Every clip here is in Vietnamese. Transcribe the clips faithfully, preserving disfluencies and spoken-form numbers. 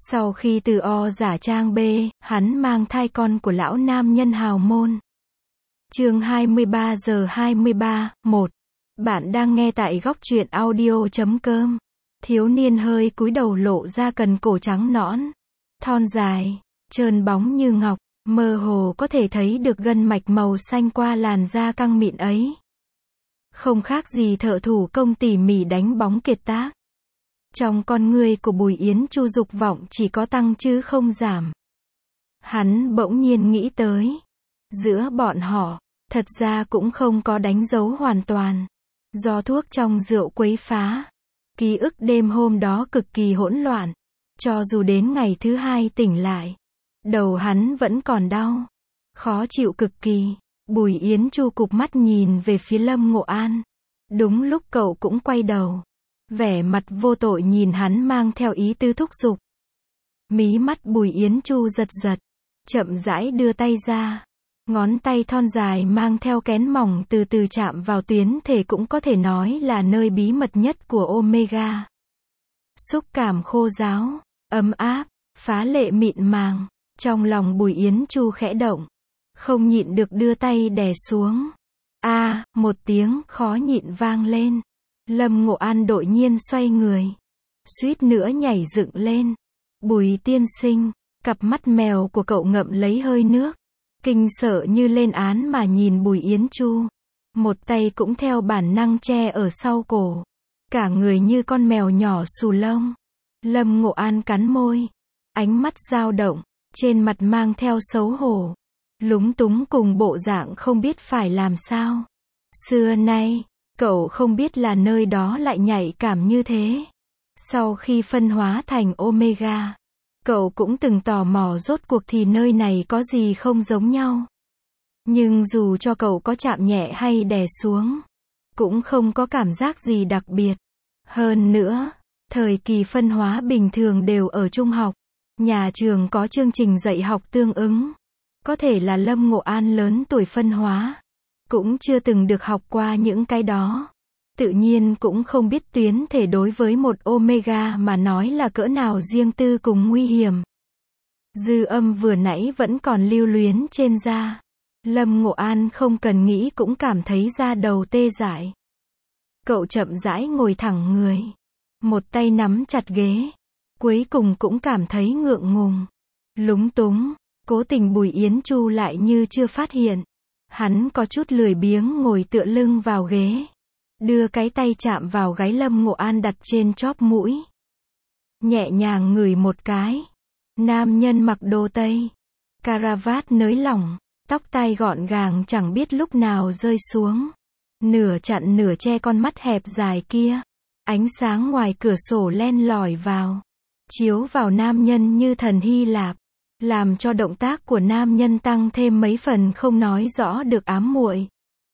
Sau khi từ O giả trang B, hắn mang thai con của lão nam nhân hào môn. Chương hai mươi ba giờ hai mươi ba, một. Bạn đang nghe tại góc truyện audio chấm com. Thiếu niên hơi cúi đầu lộ ra cần cổ trắng nõn, thon dài, trơn bóng như ngọc, mơ hồ có thể thấy được gân mạch màu xanh qua làn da căng mịn ấy. Không khác gì thợ thủ công tỉ mỉ đánh bóng kiệt tác. Trong con người của Bùi Yến Chu dục vọng chỉ có tăng chứ không giảm. Hắn bỗng nhiên nghĩ tới, giữa bọn họ, thật ra cũng không có đánh dấu hoàn toàn. Do thuốc trong rượu quấy phá, ký ức đêm hôm đó cực kỳ hỗn loạn. Cho dù đến ngày thứ hai tỉnh lại, đầu hắn vẫn còn đau, khó chịu cực kỳ. Bùi Yến Chu cụp mắt nhìn về phía Lâm Ngộ An. Đúng lúc cậu cũng quay đầu, vẻ mặt vô tội nhìn hắn mang theo ý tứ thúc giục. Mí mắt Bùi Yến Chu giật giật, chậm rãi đưa tay ra. Ngón tay thon dài mang theo kén mỏng từ từ chạm vào tuyến thể cũng có thể nói là nơi bí mật nhất của Omega. Xúc cảm khô ráo, ấm áp, phá lệ mịn màng. Trong lòng Bùi Yến Chu khẽ động, không nhịn được đưa tay đè xuống. A, à, một tiếng khó nhịn vang lên. Lâm Ngộ An đột nhiên xoay người, suýt nữa nhảy dựng lên. Bùi tiên sinh, cặp mắt mèo của cậu ngậm lấy hơi nước, kinh sợ như lên án mà nhìn Bùi Yến Chu. Một tay cũng theo bản năng che ở sau cổ, cả người như con mèo nhỏ xù lông. Lâm Ngộ An cắn môi, ánh mắt dao động, trên mặt mang theo xấu hổ, lúng túng cùng bộ dạng không biết phải làm sao. Xưa nay, cậu không biết là nơi đó lại nhạy cảm như thế. Sau khi phân hóa thành Omega, cậu cũng từng tò mò rốt cuộc thì nơi này có gì không giống nhau. Nhưng dù cho cậu có chạm nhẹ hay đè xuống, cũng không có cảm giác gì đặc biệt. Hơn nữa, thời kỳ phân hóa bình thường đều ở trung học. Nhà trường có chương trình dạy học tương ứng. Có thể là Lâm Ngộ An lớn tuổi phân hóa, cũng chưa từng được học qua những cái đó. Tự nhiên cũng không biết tuyến thể đối với một Omega mà nói là cỡ nào riêng tư cùng nguy hiểm. Dư âm vừa nãy vẫn còn lưu luyến trên da. Lâm Ngộ An không cần nghĩ cũng cảm thấy da đầu tê dại. Cậu chậm rãi ngồi thẳng người, một tay nắm chặt ghế, cuối cùng cũng cảm thấy ngượng ngùng, lúng túng. Cố tình Bùi Yến Chu lại như chưa phát hiện. Hắn có chút lười biếng ngồi tựa lưng vào ghế, đưa cái tay chạm vào gáy Lâm Ngộ An đặt trên chóp mũi, nhẹ nhàng ngửi một cái. Nam nhân mặc đồ tây, caravat nới lỏng, tóc tai gọn gàng chẳng biết lúc nào rơi xuống, nửa chặn nửa che con mắt hẹp dài kia. Ánh sáng ngoài cửa sổ len lỏi vào, chiếu vào nam nhân như thần Hy Lạp, làm cho động tác của nam nhân tăng thêm mấy phần không nói rõ được ám muội.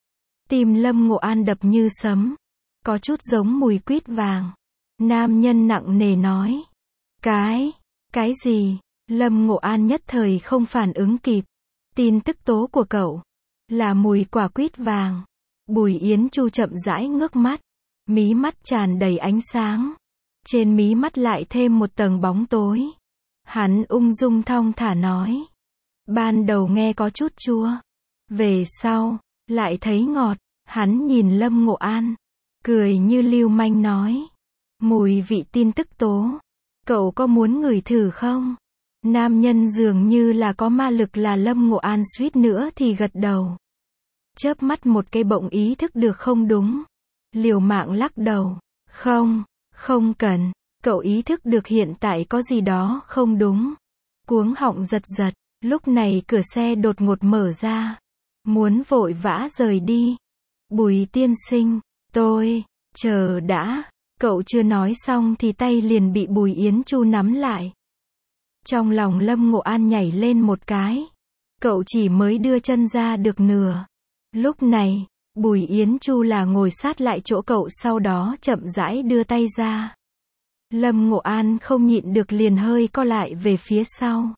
Tim Lâm Ngộ An đập như sấm, có chút giống mùi quýt vàng. Nam nhân nặng nề nói, cái, cái gì? Lâm Ngộ An nhất thời không phản ứng kịp. Tin tức tố của cậu là mùi quả quýt vàng. Bùi Yến Chu chậm rãi ngước mắt, mí mắt tràn đầy ánh sáng, trên mí mắt lại thêm một tầng bóng tối. Hắn ung dung thong thả nói, ban đầu nghe có chút chua, về sau lại thấy ngọt. Hắn nhìn Lâm Ngộ An, cười như lưu manh nói, mùi vị tin tức tố, cậu có muốn ngửi thử không? Nam nhân dường như là có ma lực là Lâm Ngộ An suýt nữa thì gật đầu. Chớp mắt một cái bỗng ý thức được không đúng, liều mạng lắc đầu, không, không cần. Cậu ý thức được hiện tại có gì đó không đúng, cuống họng giật giật. Lúc này cửa xe đột ngột mở ra, muốn vội vã rời đi. Bùi tiên sinh, tôi, chờ đã. Cậu chưa nói xong thì tay liền bị Bùi Yến Chu nắm lại. Trong lòng Lâm Ngộ An nhảy lên một cái. Cậu chỉ mới đưa chân ra được nửa. Lúc này, Bùi Yến Chu là ngồi sát lại chỗ cậu, sau đó chậm rãi đưa tay ra. Lâm Ngộ An không nhịn được liền hơi co lại về phía sau.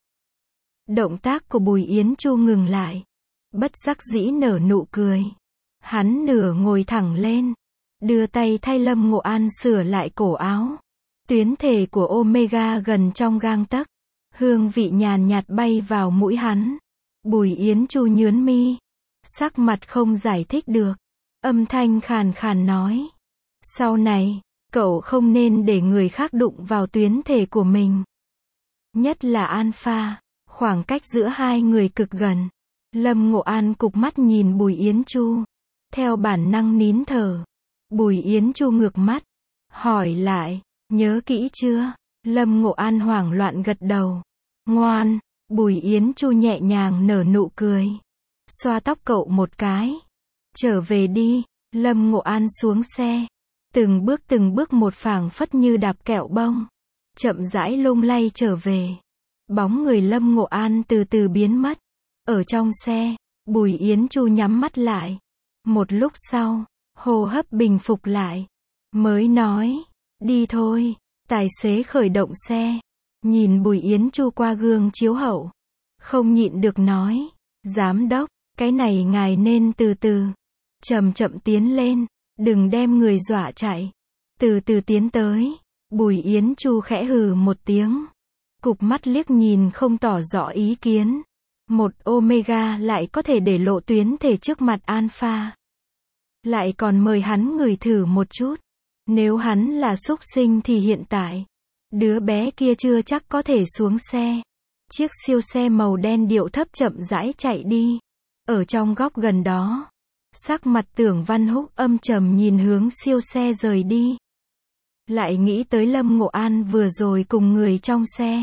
Động tác của Bùi Yến Chu ngừng lại, bất đắc dĩ nở nụ cười. Hắn nửa ngồi thẳng lên, đưa tay thay Lâm Ngộ An sửa lại cổ áo. Tuyến thể của Omega gần trong gang tấc. Hương vị nhàn nhạt bay vào mũi hắn. Bùi Yến Chu nhướng mi. Sắc mặt không giải thích được. Âm thanh khàn khàn nói. Sau này, cậu không nên để người khác đụng vào tuyến thể của mình. Nhất là Alpha. Khoảng cách giữa hai người cực gần. Lâm Ngộ An cụp mắt nhìn Bùi Yến Chu. Theo bản năng nín thở. Bùi Yến Chu ngược mắt. Hỏi lại. Nhớ kỹ chưa? Lâm Ngộ An hoảng loạn gật đầu. Ngoan. Bùi Yến Chu nhẹ nhàng nở nụ cười. Xoa tóc cậu một cái. Trở về đi. Lâm Ngộ An xuống xe. Từng bước từng bước một phảng phất như đạp kẹo bông. Chậm rãi lung lay trở về. Bóng người Lâm Ngộ An từ từ biến mất. Ở trong xe, Bùi Yến Chu nhắm mắt lại. Một lúc sau, hô hấp bình phục lại. Mới nói, đi thôi. Tài xế khởi động xe. Nhìn Bùi Yến Chu qua gương chiếu hậu. Không nhịn được nói, giám đốc, cái này ngài nên từ từ. Chậm chậm tiến lên, đừng đem người dọa chạy. Từ từ tiến tới. Bùi Yến Chu khẽ hừ một tiếng. Cụp mắt liếc nhìn không tỏ rõ ý kiến. Một Omega lại có thể để lộ tuyến thể trước mặt Alpha. Lại còn mời hắn ngửi thử một chút. Nếu hắn là súc sinh thì hiện tại, đứa bé kia chưa chắc có thể xuống xe. Chiếc siêu xe màu đen điệu thấp chậm rãi chạy đi. Ở trong góc gần đó, sắc mặt Tưởng Văn Húc âm trầm nhìn hướng siêu xe rời đi. Lại nghĩ tới Lâm Ngộ An vừa rồi cùng người trong xe.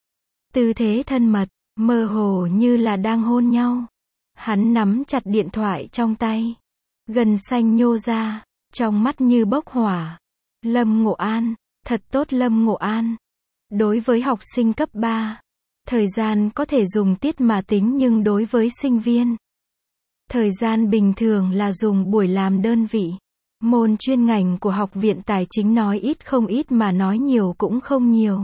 Tư thế thân mật, mơ hồ như là đang hôn nhau. Hắn nắm chặt điện thoại trong tay. Gân xanh nhô ra, trong mắt như bốc hỏa. Lâm Ngộ An, thật tốt Lâm Ngộ An. Đối với học sinh cấp ba, thời gian có thể dùng tiết mà tính nhưng đối với sinh viên, thời gian bình thường là dùng buổi làm đơn vị. Môn chuyên ngành của Học viện Tài chính nói ít không ít mà nói nhiều cũng không nhiều.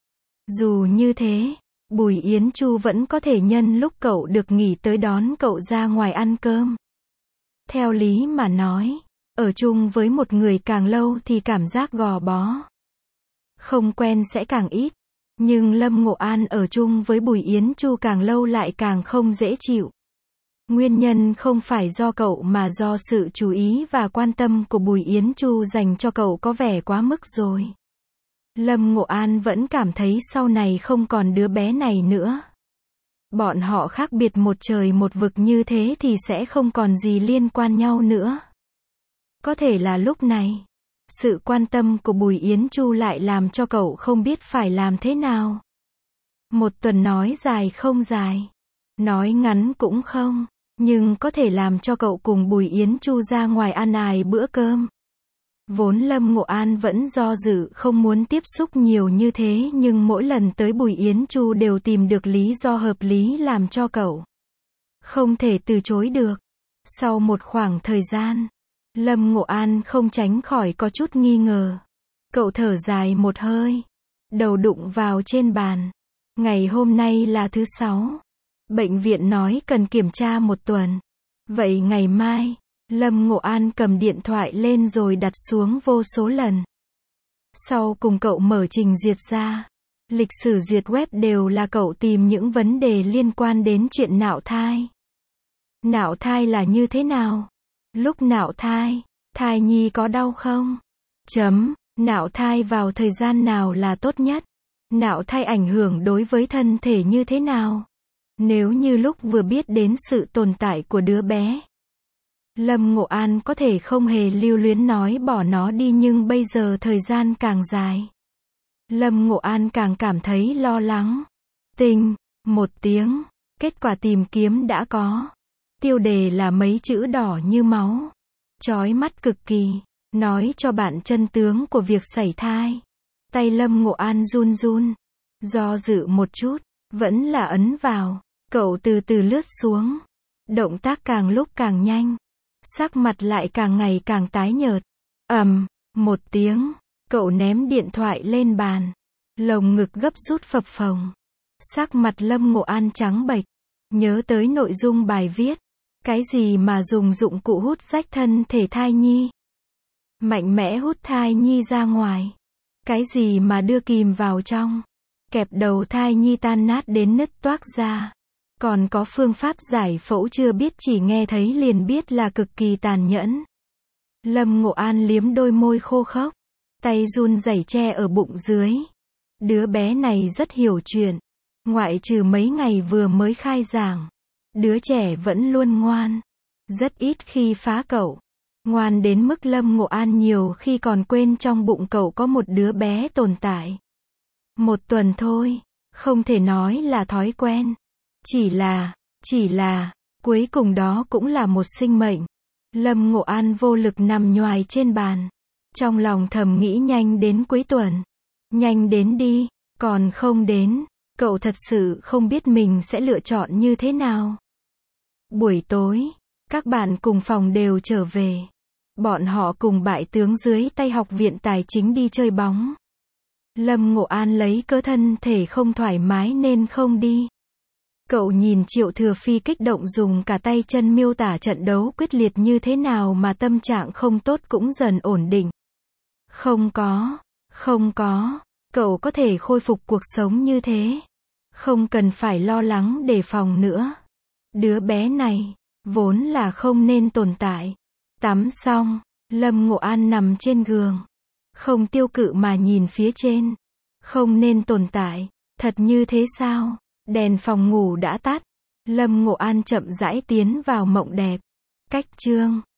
Dù như thế, Bùi Yến Chu vẫn có thể nhân lúc cậu được nghỉ tới đón cậu ra ngoài ăn cơm. Theo lý mà nói, ở chung với một người càng lâu thì cảm giác gò bó. Không quen sẽ càng ít. Nhưng Lâm Ngộ An ở chung với Bùi Yến Chu càng lâu lại càng không dễ chịu. Nguyên nhân không phải do cậu mà do sự chú ý và quan tâm của Bùi Yến Chu dành cho cậu có vẻ quá mức rồi. Lâm Ngộ An vẫn cảm thấy sau này không còn đứa bé này nữa. Bọn họ khác biệt một trời một vực như thế thì sẽ không còn gì liên quan nhau nữa. Có thể là lúc này, sự quan tâm của Bùi Yến Chu lại làm cho cậu không biết phải làm thế nào. Một tuần nói dài không dài, nói ngắn cũng không, nhưng có thể làm cho cậu cùng Bùi Yến Chu ra ngoài ăn ai bữa cơm. Vốn Lâm Ngộ An vẫn do dự không muốn tiếp xúc nhiều như thế nhưng mỗi lần tới Bùi Yến Chu đều tìm được lý do hợp lý làm cho cậu không thể từ chối được. Sau một khoảng thời gian, Lâm Ngộ An không tránh khỏi có chút nghi ngờ. Cậu thở dài một hơi, đầu đụng vào trên bàn. Ngày hôm nay là thứ sáu. Bệnh viện nói cần kiểm tra một tuần. Vậy ngày mai, Lâm Ngộ An cầm điện thoại lên rồi đặt xuống vô số lần. Sau cùng cậu mở trình duyệt ra. Lịch sử duyệt web đều là cậu tìm những vấn đề liên quan đến chuyện nạo thai. Nạo thai là như thế nào? Lúc nạo thai, thai nhi có đau không? Chấm, nạo thai vào thời gian nào là tốt nhất? Nạo thai ảnh hưởng đối với thân thể như thế nào? Nếu như lúc vừa biết đến sự tồn tại của đứa bé, Lâm Ngộ An có thể không hề lưu luyến nói bỏ nó đi nhưng bây giờ thời gian càng dài. Lâm Ngộ An càng cảm thấy lo lắng. Tinh, một tiếng, kết quả tìm kiếm đã có. Tiêu đề là mấy chữ đỏ như máu. Chói mắt cực kỳ, nói cho bạn chân tướng của việc sảy thai. Tay Lâm Ngộ An run run, do dự một chút, vẫn là ấn vào. Cậu từ từ lướt xuống, động tác càng lúc càng nhanh, sắc mặt lại càng ngày càng tái nhợt. Ầm, một tiếng, cậu ném điện thoại lên bàn, lồng ngực gấp rút phập phồng. Sắc mặt Lâm Ngộ An trắng bệch, nhớ tới nội dung bài viết, cái gì mà dùng dụng cụ hút rách thân thể thai nhi, mạnh mẽ hút thai nhi ra ngoài. Cái gì mà đưa kìm vào trong? Kẹp đầu thai nhi tan nát đến nứt toác ra. Còn có phương pháp giải phẫu chưa biết, chỉ nghe thấy liền biết là cực kỳ tàn nhẫn. Lâm Ngộ An liếm đôi môi khô khốc, tay run rẩy che ở bụng dưới. Đứa bé này rất hiểu chuyện. Ngoại trừ mấy ngày vừa mới khai giảng, đứa trẻ vẫn luôn ngoan. Rất ít khi phá cậu. Ngoan đến mức Lâm Ngộ An nhiều khi còn quên trong bụng cậu có một đứa bé tồn tại. Một tuần thôi, không thể nói là thói quen. Chỉ là, chỉ là, cuối cùng đó cũng là một sinh mệnh. Lâm Ngộ An vô lực nằm nhoài trên bàn. Trong lòng thầm nghĩ nhanh đến cuối tuần. Nhanh đến đi, còn không đến. Cậu thật sự không biết mình sẽ lựa chọn như thế nào. Buổi tối, các bạn cùng phòng đều trở về. Bọn họ cùng bại tướng dưới tay học viện tài chính đi chơi bóng. Lâm Ngộ An lấy cớ thân thể không thoải mái nên không đi. Cậu nhìn Triệu Thừa Phi kích động dùng cả tay chân miêu tả trận đấu quyết liệt như thế nào mà tâm trạng không tốt cũng dần ổn định. Không có, không có, cậu có thể khôi phục cuộc sống như thế. Không cần phải lo lắng đề phòng nữa. Đứa bé này, vốn là không nên tồn tại. Tắm xong, Lâm Ngộ An nằm trên giường. Không tiêu cự mà nhìn phía trên. Không nên tồn tại, thật như thế sao? Đèn phòng ngủ đã tắt. Lâm Ngộ An chậm rãi tiến vào mộng đẹp. Cách chương